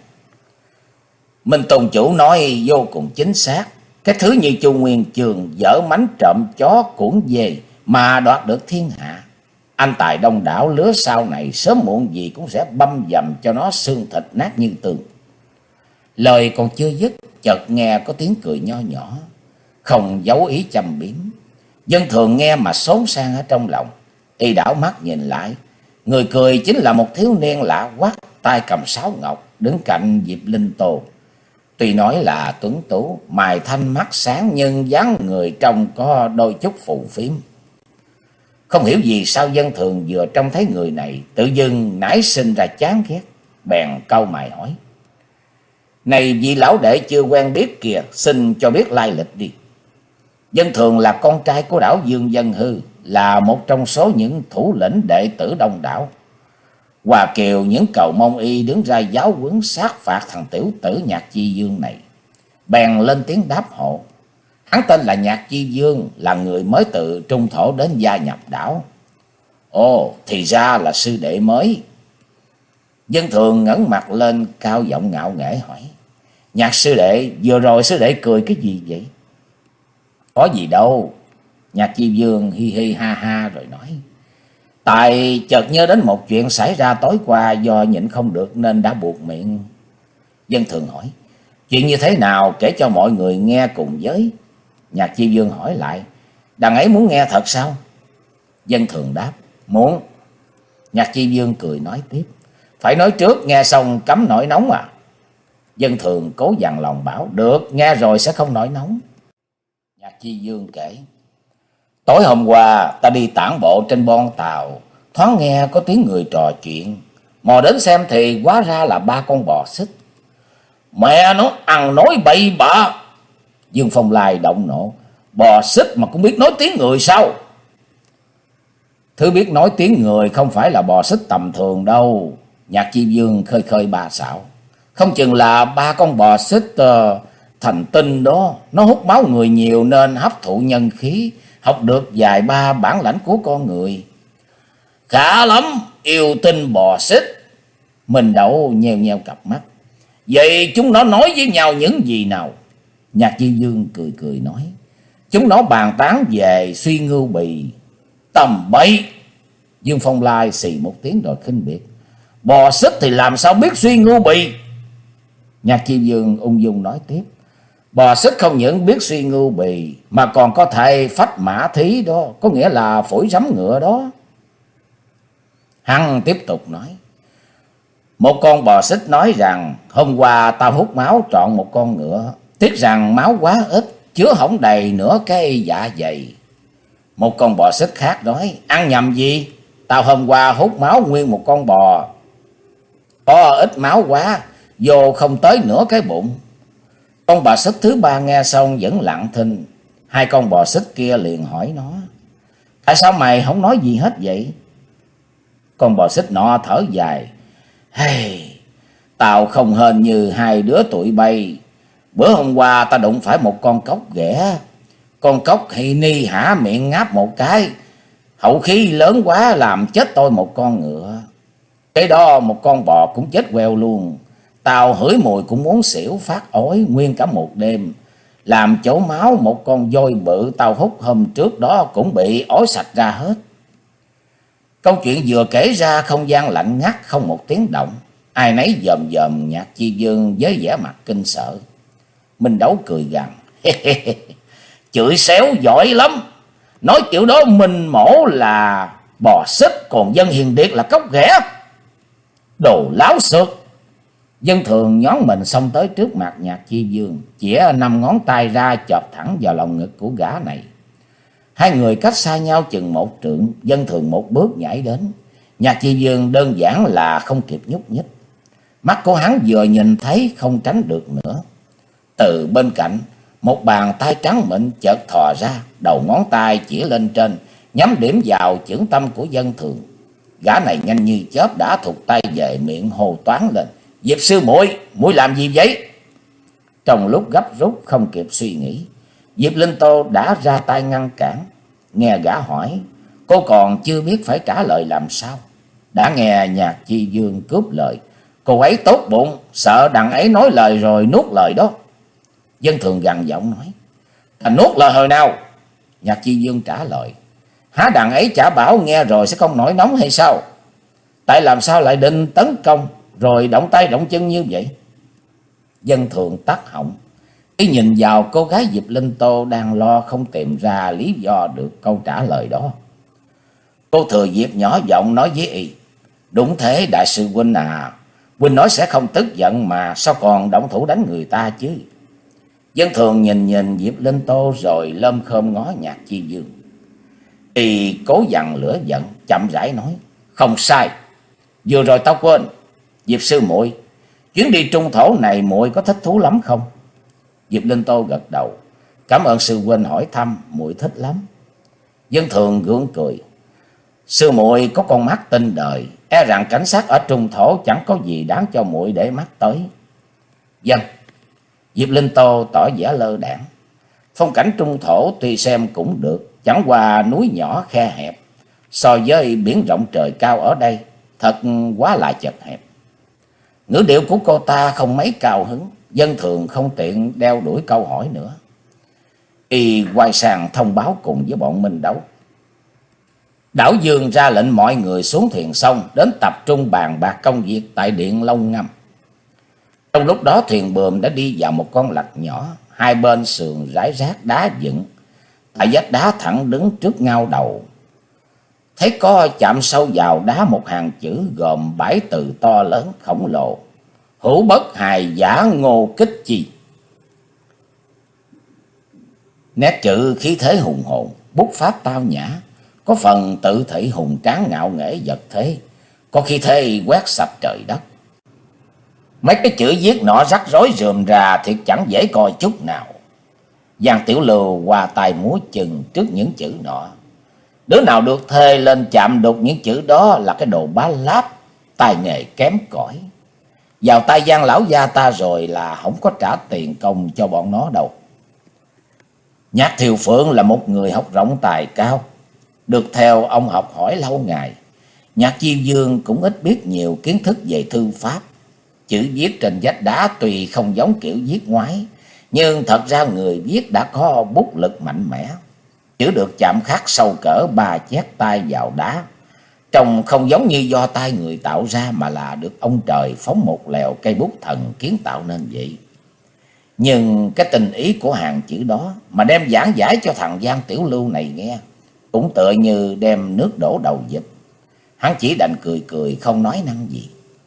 Minh tôn chủ nói vô cùng chính xác. Cái thứ như Chu Nguyên Chương dở mánh trộm chó cuốn về mà đoạt được thiên hạ, anh tài đông đảo lứa sau này sớm muộn gì cũng sẽ băm dầm cho nó xương thịt nát như tường. Lời còn chưa dứt, chợt nghe có tiếng cười nho nhỏ, không giấu ý châm biếm. Dân thường nghe mà xốn sang ở trong lòng. Y đảo mắt nhìn lại, người cười chính là một thiếu niên lạ hoắc, tay cầm sáo ngọc, đứng cạnh Diệp Linh Tô. Tuy nói là tuấn tú, mày thanh mắt sáng, nhưng dáng người trông có đôi chút phù phiếm. Không hiểu vì sao dân thường vừa trông thấy người này, tự dưng nảy sinh ra chán ghét, bèn cau mày hỏi. Này vị lão đệ chưa quen biết kìa, xin cho biết lai lịch đi. Dân thường là con trai của đảo Dương Dân Hư, là một trong số những thủ lĩnh đệ tử đông đảo. Hoa Kiều những cầu mong y đứng ra giáo huấn sát phạt thằng tiểu tử Nhạc Chi Dương này, bèn lên tiếng đáp hộ. Hắn tên là Nhạc Chi Dương, là người mới từ trung thổ đến gia nhập đảo. Ồ, thì ra là sư đệ mới. Dân thường ngẩng mặt lên cao giọng ngạo nghễ hỏi. Nhạc sư đệ, vừa rồi sư đệ cười cái gì vậy? Có gì đâu. Nhạc Chi Dương hi hi ha ha rồi nói. Tại chợt nhớ đến một chuyện xảy ra tối qua, do nhịn không được nên đã buột miệng. Dân Thường hỏi: chuyện như thế nào, kể cho mọi người nghe cùng với. Nhạc Chi Dương hỏi lại: đằng ấy muốn nghe thật sao? Dân Thường đáp: muốn. Nhạc Chi Dương cười nói tiếp: phải nói trước, nghe xong cấm nổi nóng à. Dân Thường cố dằn lòng bảo: được, nghe rồi sẽ không nổi nóng. Nhạc Chi Dương kể: tối hôm qua ta đi tản bộ trên bon tàu, thoáng nghe có tiếng người trò chuyện. Mò đến xem thì hóa ra là ba con bò xích. Mẹ nó, ăn nói bậy bạ! Dương Phong Lai động nộ: bò xích mà cũng biết nói tiếng người sao? Thứ biết nói tiếng người không phải là bò xích tầm thường đâu. Nhạc Chi Dương khơi khơi bà xạo: không chừng là ba con bò xích uh, thành tinh đó. Nó hút máu người nhiều nên hấp thụ nhân khí, học được vài ba bản lãnh của con người. Khá lắm, yêu tinh bò xích. Mình Đậu nheo nheo cặp mắt: vậy chúng nó nói với nhau những gì nào? Nhạc Chi Dương cười cười nói: chúng nó bàn tán về Suy Ngưu Bì. Tầm bậy! Dương Phong Lai xì một tiếng rồi khinh biệt: bò xích thì làm sao biết Suy Ngưu Bì? Nhạc Chi Dương ung dung nói tiếp: bò xích không những biết Suy Ngưu Bì mà còn có thể phách mã thí đó, có nghĩa là phổi rắm ngựa đó. Hắn tiếp tục nói: một con bò xích nói rằng hôm qua tao hút máu trọn một con ngựa, tiếc rằng máu quá ít, chứa không đầy nửa cái dạ dày. Một con bò xích khác nói: ăn nhầm gì, tao hôm qua hút máu nguyên một con bò, có ít máu quá, vô không tới nửa cái bụng. Con bò xích thứ ba nghe xong vẫn lặng thinh. Hai con bò xích kia liền hỏi nó: tại sao mày không nói gì hết vậy? Con bò xích nọ thở dài: hey, tao không hên như hai đứa tụi bay. Bữa hôm qua ta đụng phải một con cóc ghẻ. Con cóc hay ni hả miệng ngáp một cái, hậu khí lớn quá làm chết tôi một con ngựa. Cái đó một con bò cũng chết queo luôn. Tao hửi mùi cũng muốn xỉu phát ói nguyên cả một đêm. Làm chỗ máu một con voi bự tao hút hôm trước đó cũng bị ói sạch ra hết. Câu chuyện vừa kể ra, không gian lạnh ngắt, không một tiếng động. Ai nấy dòm dòm Nhạc Chi Dương với vẻ mặt kinh sợ. Minh Đấu cười gằn: chửi xéo giỏi lắm. Nói kiểu đó Minh Mổ là bò xích, còn Dân Hiền Điệt là cóc ghẻ. Đồ láo xược! Dân Thường nhón mình xông tới trước mặt Nhạc Chi Dương, chĩa năm ngón tay ra chộp thẳng vào lòng ngực của gã này. Hai người cách xa nhau chừng một trượng. Dân Thường một bước nhảy đến. Nhạc Chi Dương đơn giản là không kịp nhúc nhích. Mắt của hắn vừa nhìn thấy không tránh được nữa. Từ bên cạnh, một bàn tay trắng mịn chợt thò ra, đầu ngón tay chỉ lên trên, nhắm điểm vào chưởng tâm của Dân Thường. Gã này nhanh như chớp đã thụt tay về, miệng hô toáng lên: Diệp sư muội, muội làm gì vậy? Trong lúc gấp rút không kịp suy nghĩ, Diệp Linh Tô đã ra tay ngăn cản. Nghe gã hỏi, cô còn chưa biết phải trả lời làm sao. Đã nghe Nhạc Chi Dương cướp lời: cô ấy tốt bụng, sợ đằng ấy nói lời rồi nuốt lời đó. Dân Thường gằn giọng nói: ta nuốt lời hồi nào? Nhạc Chi Dương trả lời: há đằng ấy chả bảo nghe rồi sẽ không nổi nóng hay sao? Tại làm sao lại định tấn công rồi động tay động chân như vậy? Dân Thường tắt họng, ý nhìn vào cô gái Diệp Linh Tô đang lo không tìm ra lý do được câu trả lời đó. Cô Thừa Diệp nhỏ giọng nói với y: đúng thế đại sư huynh à, huynh nói sẽ không tức giận mà sao còn động thủ đánh người ta chứ? Dân Thường nhìn nhìn Diệp Linh Tô rồi lơm khơm ngó Nhạc Chi Dương. Y cố dằn lửa giận, chậm rãi nói: không sai, vừa rồi tao quên. Diệp sư muội, chuyến đi trung thổ này muội có thích thú lắm không? Diệp Linh Tô gật đầu: cảm ơn sư huynh hỏi thăm, muội thích lắm. Dân Thường gượng cười: sư muội có con mắt tinh đời, e rằng cảnh sát ở trung thổ chẳng có gì đáng cho muội để mắt tới. Dân. Diệp Linh Tô tỏ vẻ lơ đãng: phong cảnh trung thổ tuy xem cũng được, chẳng qua núi nhỏ khe hẹp, so với biển rộng trời cao ở đây thật quá là chật hẹp. Ngữ điệu của cô ta không mấy cao hứng. Dân Thường không tiện đeo đuổi câu hỏi nữa. Y quay sang thông báo cùng với bọn Minh Đấu: Đảo Dương ra lệnh mọi người xuống thuyền sông đến tập trung bàn bạc công việc tại điện Long Ngâm. Trong lúc đó thuyền buồm đã đi vào một con lạch nhỏ, hai bên sườn rải rác đá dựng, tại vách đá thẳng đứng trước ngao đầu. Thấy có chạm sâu vào đá một hàng chữ gồm bảy từ to lớn khổng lồ: hữu bất hài giả ngô kích chi. Nét chữ khí thế hùng hồn, bút pháp tao nhã, có phần tự thị hùng tráng ngạo nghễ vật thế, có khi thế quét sạch trời đất. Mấy cái chữ viết nọ rắc rối rườm rà thiệt chẳng dễ coi chút nào. Giang Tiểu Lưu qua tay múa chừng trước những chữ nọ. Đứa nào được thề lên chạm đục những chữ đó là cái đồ bá láp, tài nghề kém cỏi. Vào tay Giang lão gia ta rồi là không có trả tiền công cho bọn nó đâu. Nhạc Thiều Phượng là một người học rộng tài cao, được theo ông học hỏi lâu ngày. Nhạc Chiêu Dương cũng ít biết nhiều kiến thức về thư pháp. Chữ viết trên vách đá tuy không giống kiểu viết ngoái, nhưng thật ra người viết đã có bút lực mạnh mẽ. Chữ được chạm khắc sâu cỡ ba chét tay vào đá, trông không giống như do tay người tạo ra, mà là được ông trời phóng một lèo cây bút thần kiến tạo nên vậy. Nhưng cái tình ý của hàng chữ đó mà đem giảng giải cho thằng Giang Tiểu Lưu này nghe, cũng tựa như đem nước đổ đầu vịt. Hắn chỉ đành cười cười không nói năng gì.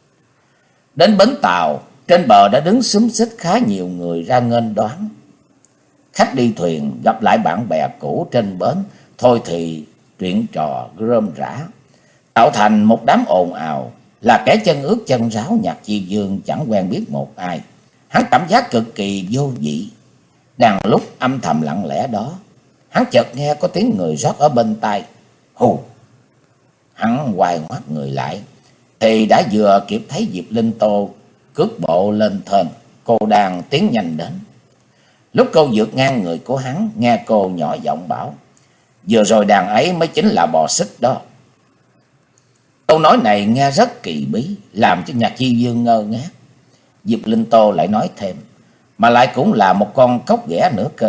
Đến bến tàu, trên bờ đã đứng xúm xít khá nhiều người ra nghênh đón. Khách đi thuyền gặp lại bạn bè cũ trên bến, thôi thì chuyện trò rơm rã, tạo thành một đám ồn ào. Là kẻ chân ướt chân ráo, Nhạc Chi Dương chẳng quen biết một ai. Hắn cảm giác cực kỳ vô vị. Đang lúc âm thầm lặng lẽ đó, hắn chợt nghe có tiếng người rót ở bên tai: hù. Hắn quay ngoắt người lại thì đã vừa kịp thấy Diệp Linh Tô cước bộ lên thềm. Cô đang tiến nhanh đến. Lúc cô vượt ngang người của hắn, nghe cô nhỏ giọng bảo: vừa rồi đàn ấy mới chính là bò xích đó. Câu nói này nghe rất kỳ bí, làm cho Nhạc Chi Dương ngơ ngác. Diệp Linh Tô lại nói thêm: mà lại cũng là một con cóc ghẻ nữa cơ.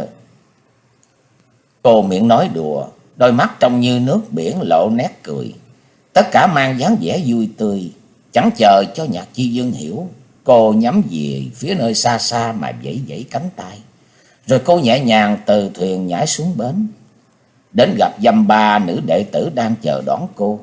Cô miệng nói đùa, đôi mắt trông như nước biển lộ nét cười, tất cả mang dáng vẻ vui tươi. Chẳng chờ cho Nhạc Chi Dương hiểu, cô nhắm về phía nơi xa xa mà vẫy vẫy cánh tay. Rồi cô nhẹ nhàng từ thuyền nhảy xuống bến, đến gặp dăm ba nữ đệ tử đang chờ đón cô.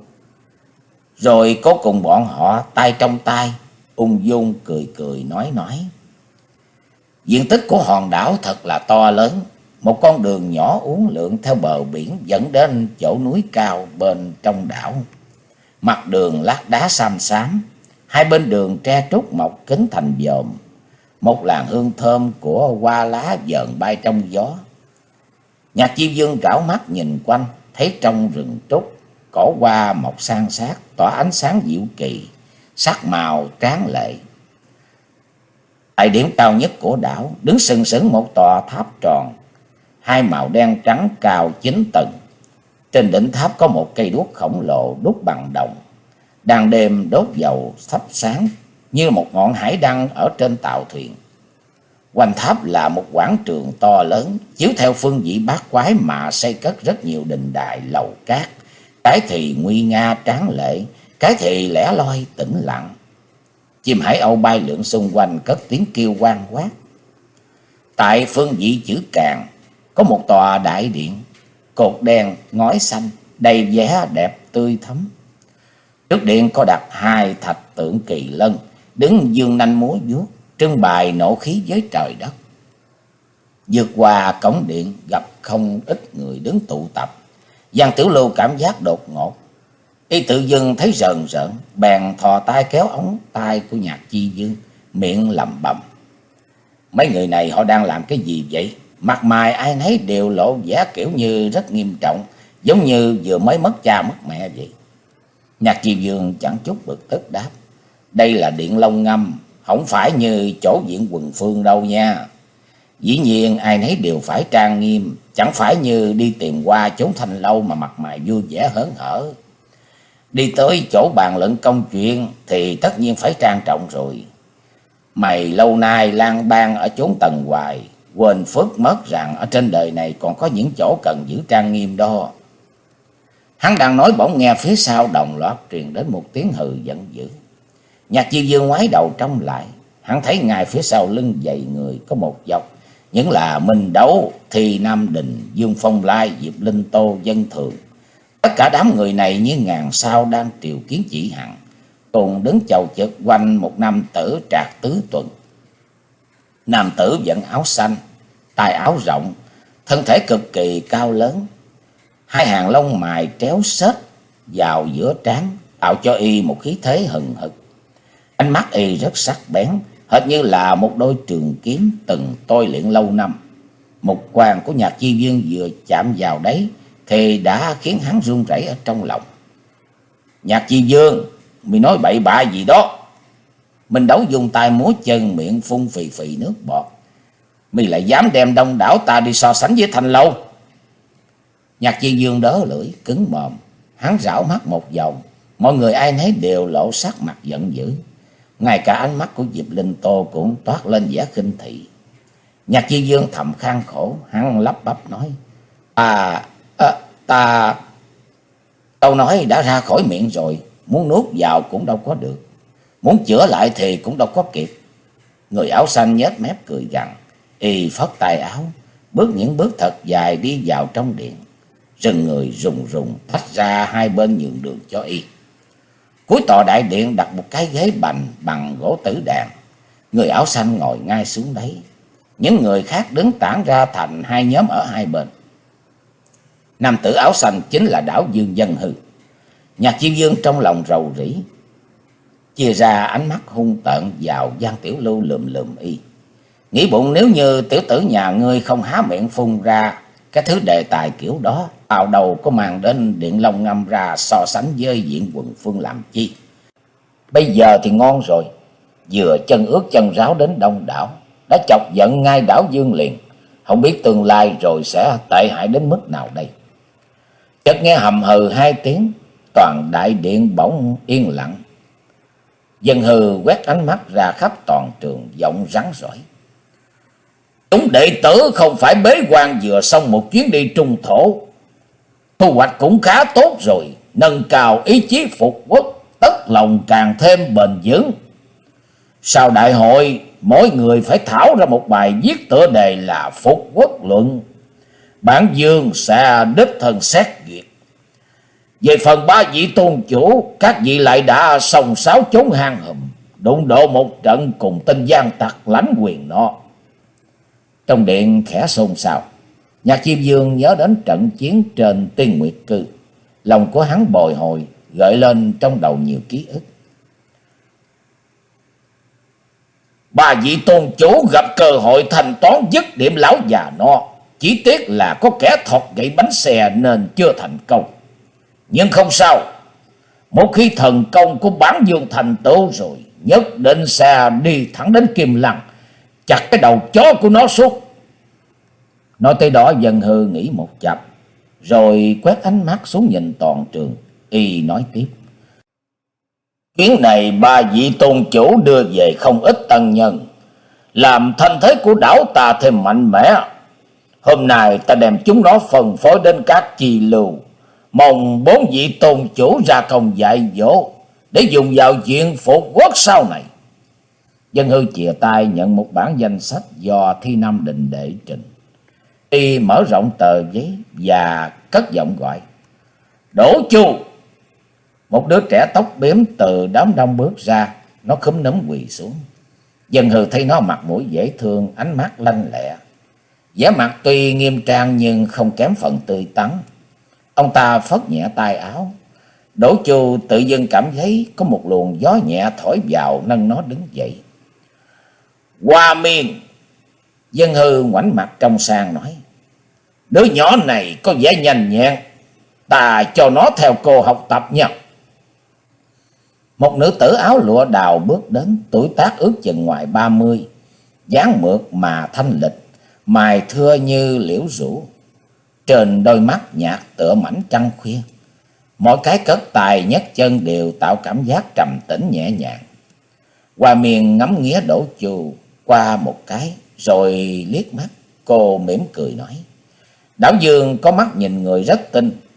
Rồi cô cùng bọn họ tay trong tay, ung dung cười cười nói nói. Diện tích của hòn đảo thật là to lớn. Một con đường nhỏ uốn lượn theo bờ biển dẫn đến chỗ núi cao bên trong đảo. Mặt đường lát đá xám xám, hai bên đường tre trúc mọc kín thành dòm. Một làn hương thơm của hoa lá vờn bay trong gió. Nhạc Chiêu Dương rảo mắt nhìn quanh, thấy trong rừng trúc cỏ hoa mọc san sát, tỏa ánh sáng diệu kỳ, sắc màu tráng lệ. Tại điểm cao nhất của đảo, đứng sừng sững một tòa tháp tròn, hai màu đen trắng cao chín tầng. Trên đỉnh tháp có một cây đuốc khổng lồ đúc bằng đồng, đang đêm đốt dầu thắp sáng như một ngọn hải đăng ở trên tàu thuyền. Quanh tháp là một quảng trường to lớn, chiếu theo phương vị bát quái mà xây cất rất nhiều đình đài lầu cát, cái thì nguy nga tráng lệ, cái thì lẻ loi tĩnh lặng. Chim hải âu bay lượn xung quanh cất tiếng kêu oang quát. Tại phương vị chữ Càng có một tòa đại điện, cột đen ngói xanh, đầy vẻ đẹp tươi thắm. Trước điện có đặt hai thạch tượng kỳ lân, đứng dương nanh múa vuốt, trưng bày nộ khí với trời đất. Vượt qua cổng điện gặp không ít người đứng tụ tập. Giang Tiểu Lưu cảm giác đột ngột, y tự dưng thấy rờn rợn, bèn thò tay kéo ống tay của Nhạc Chi Dương, miệng lẩm bẩm: mấy người này họ đang làm cái gì vậy? Mặt mày ai nấy đều lộ vẻ kiểu như rất nghiêm trọng, giống như vừa mới mất cha mất mẹ vậy. Nhạc Chi Dương chẳng chút bực tức đáp: đây là điện Long Ngâm, không phải như chỗ viện Quần Phương đâu nha. Dĩ nhiên ai nấy đều phải trang nghiêm, chẳng phải như đi tìm qua chốn thanh lâu mà mặt mày vui vẻ hớn hở. Đi tới chỗ bàn luận công chuyện thì tất nhiên phải trang trọng rồi. Mày lâu nay lang bang ở chốn tầng hoài, quên phước mất rằng ở trên đời này còn có những chỗ cần giữ trang nghiêm đó. Hắn đang nói bỗng nghe phía sau đồng loạt truyền đến một tiếng hừ giận dữ. Nhạc Chi Dương ngoái đầu trông lại, hắn thấy ngay phía sau lưng dậy người có một dọc, những là Minh Đấu, Thì Nam Đình, Dương Phong Lai, Diệp Linh Tô, Dân Thường. Tất cả đám người này như ngàn sao đang triều kiến chỉ hằng, cùng đứng chầu chực quanh một nam tử trạc tứ tuần. Nam tử vận áo xanh, tay áo rộng, thân thể cực kỳ cao lớn, hai hàng lông mày tréo xết vào giữa trán, tạo cho y một khí thế hừng hực. Ánh mắt y rất sắc bén, hệt như là một đôi trường kiếm từng tôi luyện lâu năm. Một quan của Nhạc Chi Dương vừa chạm vào đấy thì đã khiến hắn run rẩy ở trong lòng. Nhạc Chi Dương, mày nói bậy bạ gì đó? Minh Đấu dùng tay múa chân, miệng phun phì phì nước bọt. Mày lại dám đem đông đảo ta đi so sánh với Thanh Lâu? Nhạc Chi Dương đớ lưỡi cứng mồm, hắn rảo mắt một vòng, mọi người ai nấy đều lộ sắc mặt giận dữ. Ngay cả ánh mắt của Diệp Linh Tô cũng toát lên vẻ khinh thị. Nhạc Chi Dương thầm khan khổ, hắn lắp bắp nói: À, à ta... Câu nói đã ra khỏi miệng rồi, muốn nuốt vào cũng đâu có được, muốn chữa lại thì cũng đâu có kịp. Người áo xanh nhếch mép cười gằn, y phất tay áo, bước những bước thật dài đi vào trong điện. Rừng người rùng rùng tách ra hai bên nhường đường cho y. Cuối tòa đại điện đặt một cái ghế bành bằng gỗ tử đàn. Người áo xanh ngồi ngay xuống đấy. Những người khác đứng tản ra thành hai nhóm ở hai bên. Nam tử áo xanh chính là Đảo Dương Dân Hư. Nhạc Chi Dương trong lòng rầu rĩ, chia ra ánh mắt hung tợn vào Giang Tiểu Lưu lườm lườm y. Nghĩ bụng nếu như tiểu tử nhà ngươi không há miệng phun ra cái thứ đề tài kiểu đó, tao đầu có màng đến Điện Long Ngâm ra so sánh với Diện Quần Phương làm chi. Bây giờ thì ngon rồi, vừa chân ướt chân ráo đến đông đảo, đã chọc giận ngay Đảo Dương liền, không biết tương lai rồi sẽ tệ hại đến mức nào đây. Chợt nghe hầm hừ hai tiếng, toàn đại điện bỗng yên lặng. Dân Hư quét ánh mắt ra khắp toàn trường, giọng rắn rỏi: Chúng đệ tử không phải bế quan vừa xong một chuyến đi trung thổ, thu hoạch cũng khá tốt rồi, nâng cao ý chí phục quốc, tất lòng càng thêm bền vững. Sau đại hội, mỗi người phải thảo ra một bài viết tựa đề là Phục Quốc Luận. Bản Dương sẽ đích thân xét duyệt. Về phần ba vị tôn chủ, các vị lại đã song sáo trốn hang hùm, đụng độ một trận cùng tên gian tặc lãnh quyền nọ. Trong điện khẽ xôn xao. Nhạc Chi Dương nhớ đến trận chiến trên Tiên Nguyệt Cư, lòng của hắn bồi hồi, gợi lên trong đầu nhiều ký ức. Ba vị tôn chủ gặp cơ hội thanh toán dứt điểm lão già nọ, chỉ tiếc là có kẻ thọt gậy bánh xe nên chưa thành công. Nhưng không sao, một khi thần công của Bản Dương thành tựu rồi, nhất định sẽ đi thẳng đến Kim Lăng, chặt cái đầu chó của nó suốt. Nói tới đó, Dân Hư nghĩ một chập, rồi quét ánh mắt xuống nhìn toàn trường, y nói tiếp: Chuyến này ba vị tôn chủ đưa về không ít tân nhân, làm thanh thế của đảo ta thêm mạnh mẽ. Hôm nay ta đem chúng nó phân phối đến các chi lưu, mong bốn vị tôn chủ ra công dạy dỗ để dùng vào chuyện phục quốc sau này. Dân Hư chìa tay nhận một bản danh sách do Thi Nam Định đệ trình. Y mở rộng tờ giấy và cất giọng gọi: Đỗ Chu! Một đứa trẻ tóc bím từ đám đông bước ra, nó khúm núm quỳ xuống. Dân Hư thấy nó mặt mũi dễ thương, ánh mắt lanh lẹ, vẻ mặt tuy nghiêm trang nhưng không kém phần tươi tắn. Ông ta phất nhẹ tay áo. Đỗ Chu tự dưng cảm thấy có một luồng gió nhẹ thổi vào, nâng nó đứng dậy. Hoa Miên! Dân Hư ngoảnh mặt trong sang nói: Đứa nhỏ này có vẻ nhanh nhẹn, ta cho nó theo cô học tập nha. Một nữ tử áo lụa đào bước đến, tuổi tác ước chừng ngoài ba mươi, dáng mượt mà thanh lịch, mày thưa như liễu rủ, trên đôi mắt nhạt tựa mảnh trăng khuya. Mỗi cái cất tài nhấc chân đều tạo cảm giác trầm tĩnh nhẹ nhàng. Hoa Miên ngắm nghía Đỗ Chu qua một cái, rồi liếc mắt, cô mỉm cười nói: Đảo Dương có mắt nhìn người rất tinh,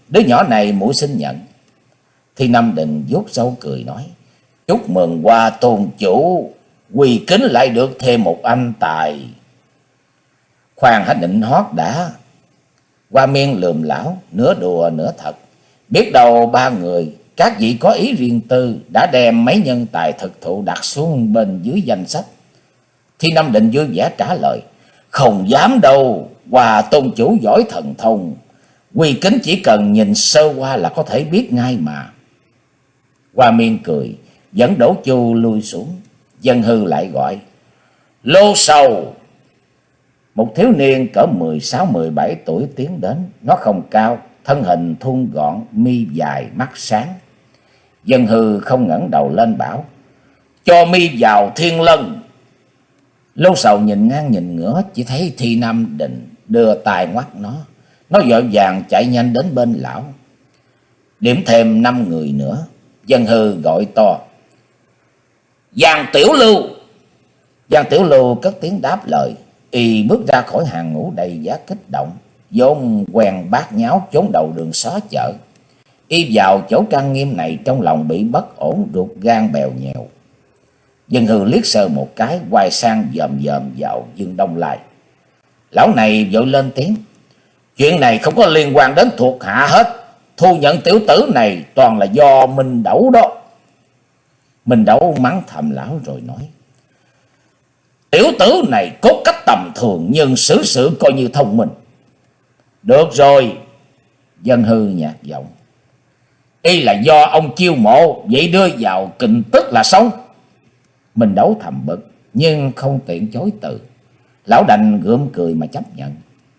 Đứa nhỏ này muội xin nhận. Thi Nam Định vuốt râu cười nói: Chúc mừng Hoa tôn chủ, quỳ kính lại được thêm một anh tài. Khoan hãy định hót đã. Hoa Miên lườm lão, nửa đùa nửa thật. Biết đâu ba người các vị có ý riêng tư, đã đem mấy nhân tài thực thụ đặt xuống bên dưới danh sách. Thi Nam Định vui vẻ trả lời: Không dám đâu, Hoa tôn chủ giỏi thần thông, quy kính chỉ cần nhìn sơ qua là có thể biết ngay mà. Hoa Miên cười, dẫn Đỗ Chu lui xuống. Dân Hư lại gọi: Lô Sầu. Một thiếu niên cỡ mười sáu mười bảy tuổi tiến đến. Nó không cao, thân hình thun gọn, mi dài mắt sáng. Dân Hư không ngẩng đầu lên bảo: Cho mi vào Thiên Lân. Lô Sầu nhìn ngang nhìn ngửa, chỉ thấy Thi Nam Định đưa tay ngoắt nó. Nó vội vàng chạy nhanh đến bên lão. Điểm thêm năm người nữa. Dân Hư gọi to: Giang Tiểu Lưu. Giang Tiểu Lưu cất tiếng đáp lời. Y bước ra khỏi hàng ngũ đầy giá kích động, vốn quen bát nháo chốn đầu đường xó chợ. Y vào chỗ trang nghiêm này trong lòng bị bất ổn, ruột gan bèo nhèo. Dân Hư liếc sơ một cái, quay sang dòm dòm vào Dương Đông Lai. Lão này vội lên tiếng: Chuyện này không có liên quan đến thuộc hạ hết. Thu nhận tiểu tử này toàn là do Minh Đẩu đó. Minh Đẩu mắng thầm lão rồi nói: Tiểu tử này có cách tầm thường nhưng xử sự coi như thông minh. Được rồi. Dân Hư nhạt giọng: Y là do ông chiêu mộ, vậy đưa vào kình tức là xong. Minh Đẩu thầm bực nhưng không tiện chối từ. Lão đành gượng cười mà chấp nhận.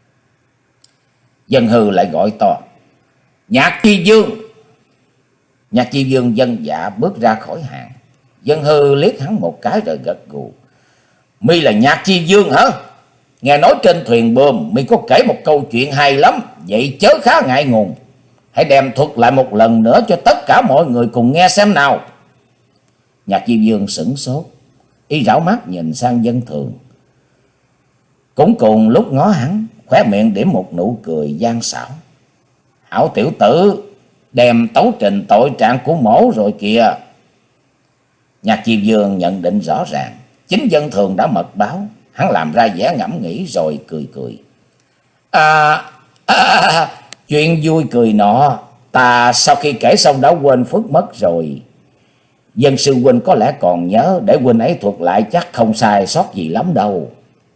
Dân Hư lại gọi to: Nhạc Chi Dương. Nhạc Chi Dương dân dạ bước ra khỏi hàng. Dân Hư liếc hắn một cái rồi gật gù: Mi là Nhạc Chi Dương hả? Nghe nói trên thuyền bơm mi có kể một câu chuyện hay lắm, vậy chớ khá ngại ngùng. Hãy đem thuật lại một lần nữa cho tất cả mọi người cùng nghe xem nào. Nhạc Chi Dương sửng sốt, y rảo mắt nhìn sang Dân Thường. Cũng cùng lúc ngó hắn, khóe miệng điểm một nụ cười gian xảo: Hảo tiểu tử, đem tấu trình tội trạng của mổ rồi kìa. Nhạc Chi Dương nhận định rõ ràng, chính Dân Thường đã mật báo. Hắn làm ra vẻ ngẫm nghĩ rồi cười cười: À, à, à chuyện vui cười nọ, ta sau khi kể xong đã quên phước mất rồi. Dân sư huynh có lẽ còn nhớ, để huynh ấy thuật lại chắc không sai sót gì lắm đâu.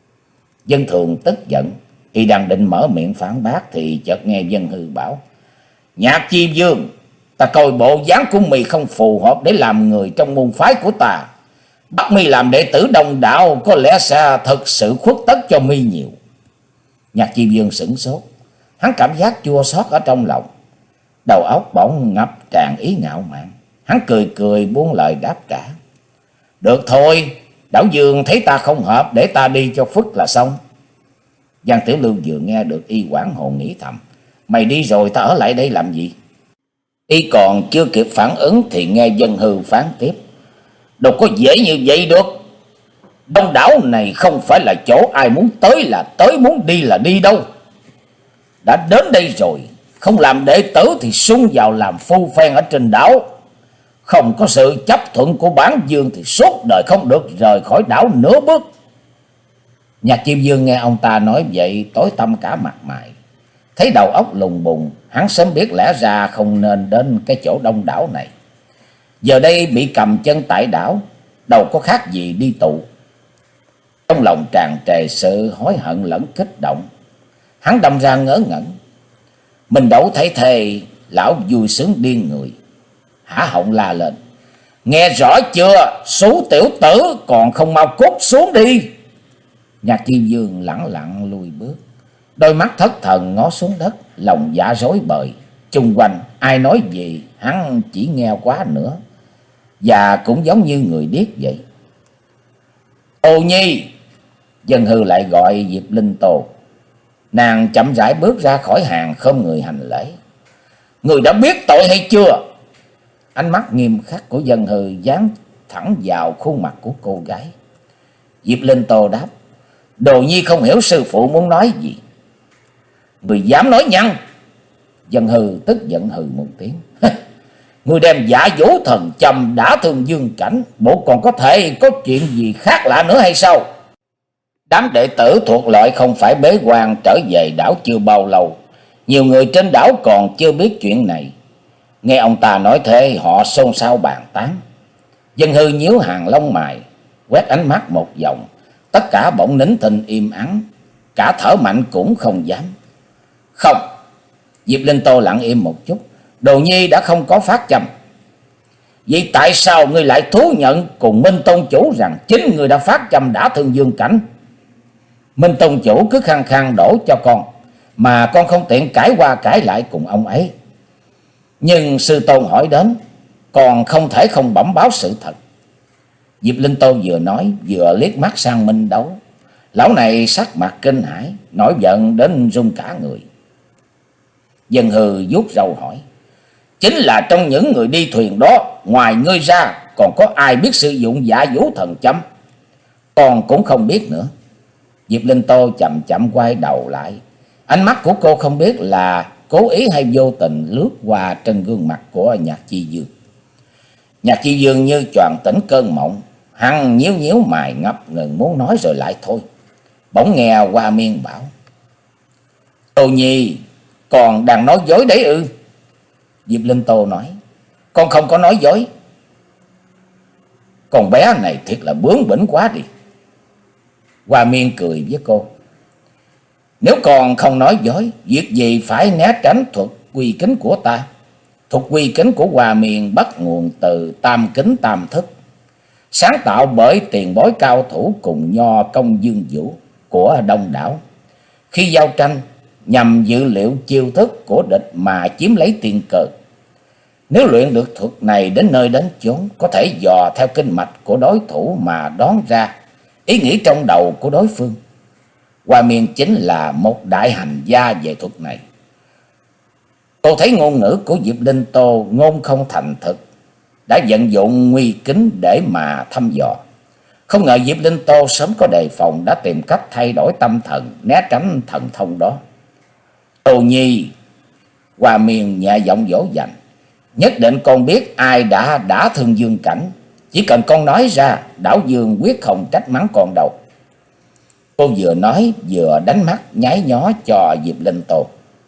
Dân Thường tức giận, y đang định mở miệng phản bác thì chợt nghe Dân Hư bảo: Nhạc Chi Dương, ta coi bộ dáng của mì không phù hợp để làm người trong môn phái của ta. Bắt mi làm đệ tử Đông đạo có lẽ sẽ thực sự khuất tất cho mi nhiều. Nhạc Chi Dương sửng sốt, hắn cảm giác chua xót ở trong lòng, đầu óc bỗng ngập tràn ý ngạo mạn. Hắn cười cười buông lời đáp trả: Được thôi, Đảo Dương thấy ta không hợp, để ta đi cho phức là xong. Giang Tiểu Lưu vừa nghe được y hoảng hồn nghĩ thầm: Mày đi rồi ta ở lại đây làm gì? Y còn chưa kịp phản ứng thì nghe Dân Hư phán tiếp: Đâu có dễ như vậy được. Đông đảo này không phải là chỗ ai muốn tới là tới, muốn đi là đi đâu. Đã đến đây rồi, không làm đệ tử thì xung vào làm phu phen ở trên đảo. Không có sự chấp thuận của bản Dương thì suốt đời không được rời khỏi đảo nửa bước. Nhạc Chi Dương nghe ông ta nói vậy tối tăm cả mặt mày. Thấy đầu óc lùng bùng, hắn sớm biết lẽ ra không nên đến cái chỗ đông đảo này. Giờ đây bị cầm chân tại đảo, đâu có khác gì đi tù. Trong lòng tràn trề sự hối hận lẫn kích động. Hắn đâm ra ngớ ngẩn. Mình Đẩu thấy thề, lão vui sướng điên người, há họng la lên: Nghe rõ chưa, số tiểu tử, còn không mau cút xuống đi. Nhạc Chi Dương lẳng lặng lùi bước, đôi mắt thất thần ngó xuống đất, lòng dạ rối bời. Chung quanh ai nói gì hắn chỉ nghe quá nữa, và cũng giống như người điếc vậy. Ô Nhi. Dân Hư lại gọi Diệp Linh Tô. Nàng chậm rãi bước ra khỏi hàng, khom người hành lễ: Người đã biết tội hay chưa? Ánh mắt nghiêm khắc của Dân Hư dán thẳng vào khuôn mặt của cô gái. Diệp Linh Tô đáp: Đồ Nhi không hiểu sư phụ muốn nói gì. Người dám nói nhăng? Dân Hư tức giận hừ một tiếng. Ngươi đem giả vũ thần châm đã thương Dương Cảnh, bộ còn có thể có chuyện gì khác lạ nữa hay sao? Đám đệ tử thuộc loại không phải bế quan trở về đảo chưa bao lâu, nhiều người trên đảo còn chưa biết chuyện này. Nghe ông ta nói thế, họ xôn xao bàn tán. Dân Hư nhíu hàng lông mày, quét ánh mắt một vòng, tất cả bỗng nín thinh im ắng, cả thở mạnh cũng không dám. Không. Diệp Linh Tô lặng im một chút. Đồ Nhi đã không có phát châm. Vậy tại sao ngươi lại thú nhận cùng Minh Tôn chủ rằng chính ngươi đã phát châm đã thương Dương Cảnh? Minh Tôn chủ cứ khăng khăng đổ cho con, mà con không tiện cãi qua cãi lại cùng ông ấy. Nhưng sư tôn hỏi đến, còn không thể không bẩm báo sự thật. Diệp Linh Tô vừa nói vừa liếc mắt sang Minh Đấu. Lão này sắc mặt kinh hãi, nổi giận đến run cả người. Dân Hư vuốt râu hỏi, chính là trong những người đi thuyền đó, ngoài ngươi ra còn có ai biết sử dụng giả vũ thần châm? Con cũng không biết nữa. Diệp Linh Tô chậm chậm quay đầu lại. Ánh mắt của cô không biết là cố ý hay vô tình lướt qua trên gương mặt của Nhạc Chi Dương. Nhạc Chi Dương như choàng tỉnh cơn mộng, hắn nhíu nhíu mày ngập ngừng muốn nói rồi lại thôi. Bỗng nghe Hoa Miên bảo, Tô Nhi còn đang nói dối đấy ư? Diệp Linh Tô nói, con không có nói dối. Con bé này thiệt là bướng bỉnh quá đi. Hoa Miên cười với cô, nếu con không nói dối, việc gì phải né tránh thuật quy kính của ta? Thuật quy kính của Hoa Miên bắt nguồn từ tam kính tam thức, sáng tạo bởi tiền bối cao thủ cùng Nho Công Dương Vũ của Đông Đảo. Khi giao tranh, nhằm dự liệu chiêu thức của địch mà chiếm lấy tiên cơ. Nếu luyện được thuật này đến nơi đến chốn, có thể dò theo kinh mạch của đối thủ mà đoán ra ý nghĩ trong đầu của đối phương. Hoa Miên chính là một đại hành gia về thuật này. Tôi thấy ngôn ngữ của Diệp Linh Tô ngôn không thành thực, đã vận dụng nguy kính để mà thăm dò. Không ngờ Diệp Linh Tô sớm có đề phòng, đã tìm cách thay đổi tâm thần, né tránh thần thông đó. Tô Nhi, Hoa Miên nhẹ giọng dỗ dành, nhất định con biết ai đã đã thương Dương Cảnh. Chỉ cần con nói ra, đảo Dương quyết không trách mắng con đâu. Cô vừa nói vừa đánh mắt nháy nhó cho Diệp Linh Tô.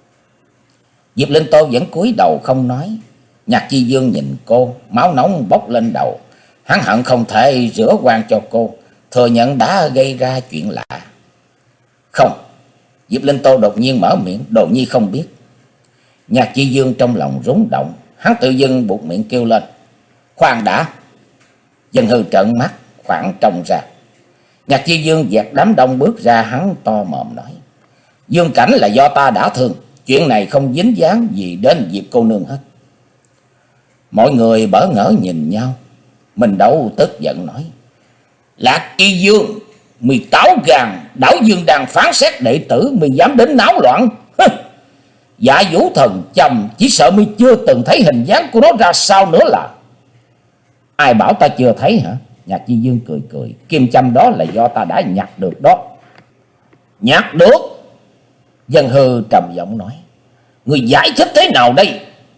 Diệp Linh Tô vẫn cúi đầu không nói. Nhạc Chi Dương nhìn cô, máu nóng bốc lên đầu. Hắn hận không thể rửa oan cho cô, thừa nhận đã gây ra chuyện lạ. Không. Diệp Linh Tô đột nhiên mở miệng, Đồ Nhi không biết. Nhạc Chi Dương trong lòng rúng động, hắn tự dưng buột miệng kêu lên, khoan đã. Dân Hư trợn mắt khoảng trông ra. Nhạc Chi Dương dẹt đám đông bước ra, hắn to mồm nói, Dương Cảnh là do ta đã thương, chuyện này không dính dáng gì đến Diệp cô nương hết. Mọi người bỡ ngỡ nhìn nhau. Mình Đấu tức giận nói, Lạc Chi Dương, mày táo gàn, đảo Dương đang phán xét đệ tử, mày dám đến náo loạn. Dạ vũ thần chồng, chỉ sợ mày chưa từng thấy hình dáng của nó ra sao nữa là. Ai bảo ta chưa thấy hả? Nhạc Chi Dương cười cười, kim châm đó là do ta đã nhặt được đó. Nhặt được? Dân Hư trầm giọng nói, người giải thích thế nào đây?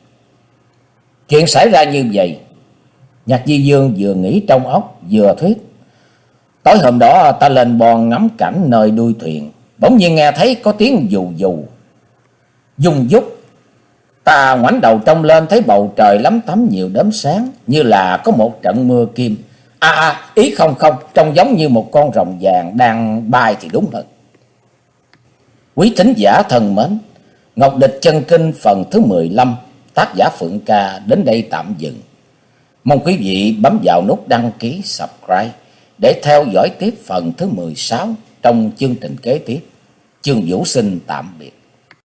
Chuyện xảy ra như vậy. Nhạc Di Dương vừa nghĩ trong óc vừa thuyết. Tối hôm đó ta lên bòn ngắm cảnh nơi đuôi thuyền, bỗng nhiên nghe thấy có tiếng dù dù dung dúc. Ta ngoảnh đầu trông lên, thấy bầu trời lắm tắm nhiều đốm sáng, như là có một trận mưa kim. À, à ý không không, trông giống như một con rồng vàng đang bay thì đúng hơn. Quý thính giả thân mến, Ngọc Địch Chân Kinh phần thứ mười lăm, tác giả Phượng Ca đến đây tạm dừng. Mong quý vị bấm vào nút đăng ký subscribe để theo dõi tiếp phần thứ mười sáu trong chương trình kế tiếp. Chương Vũ xin tạm biệt.